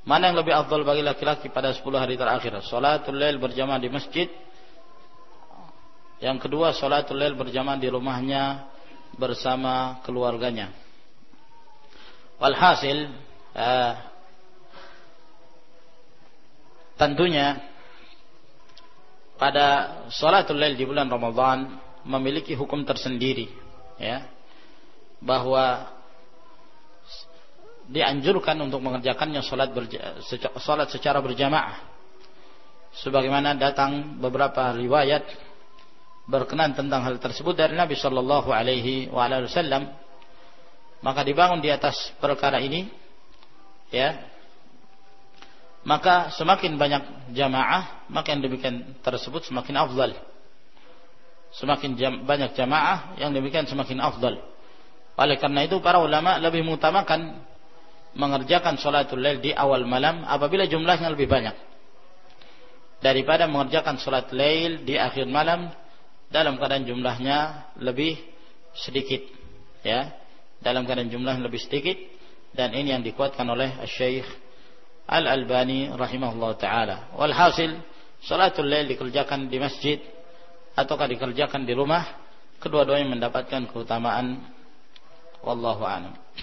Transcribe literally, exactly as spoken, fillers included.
Mana yang lebih afdal bagi laki-laki pada sepuluh hari terakhir? Salatul lail berjamaah di masjid. Yang kedua, salatul lail berjamaah di rumahnya bersama keluarganya. Walhasil, eh, tentunya pada salatul lail di bulan Ramadan memiliki hukum tersendiri, ya, bahwa dianjurkan untuk mengerjakannya salat berja, salat secara berjamaah, sebagaimana datang beberapa riwayat berkenan tentang hal tersebut dari Nabi Shallallahu Alaihi Wasallam. Maka dibangun di atas perkara ini, ya, maka semakin banyak jamaah, maka yang demikian tersebut semakin afdal. Semakin jam, banyak jamaah yang demikian semakin afdal. Oleh karena itu para ulama lebih mengutamakan mengerjakan salatul lail di awal malam apabila jumlahnya lebih banyak, daripada mengerjakan salat lail di akhir malam dalam keadaan jumlahnya lebih sedikit, ya, dalam keadaan jumlahnya lebih sedikit. Dan ini yang dikuatkan oleh Syekh Al-Albani rahimahullah ta'ala. Walhasil, salatul lail dikerjakan di masjid ataukah dikerjakan di rumah, kedua-duanya mendapatkan keutamaan. Wallahu a'lam.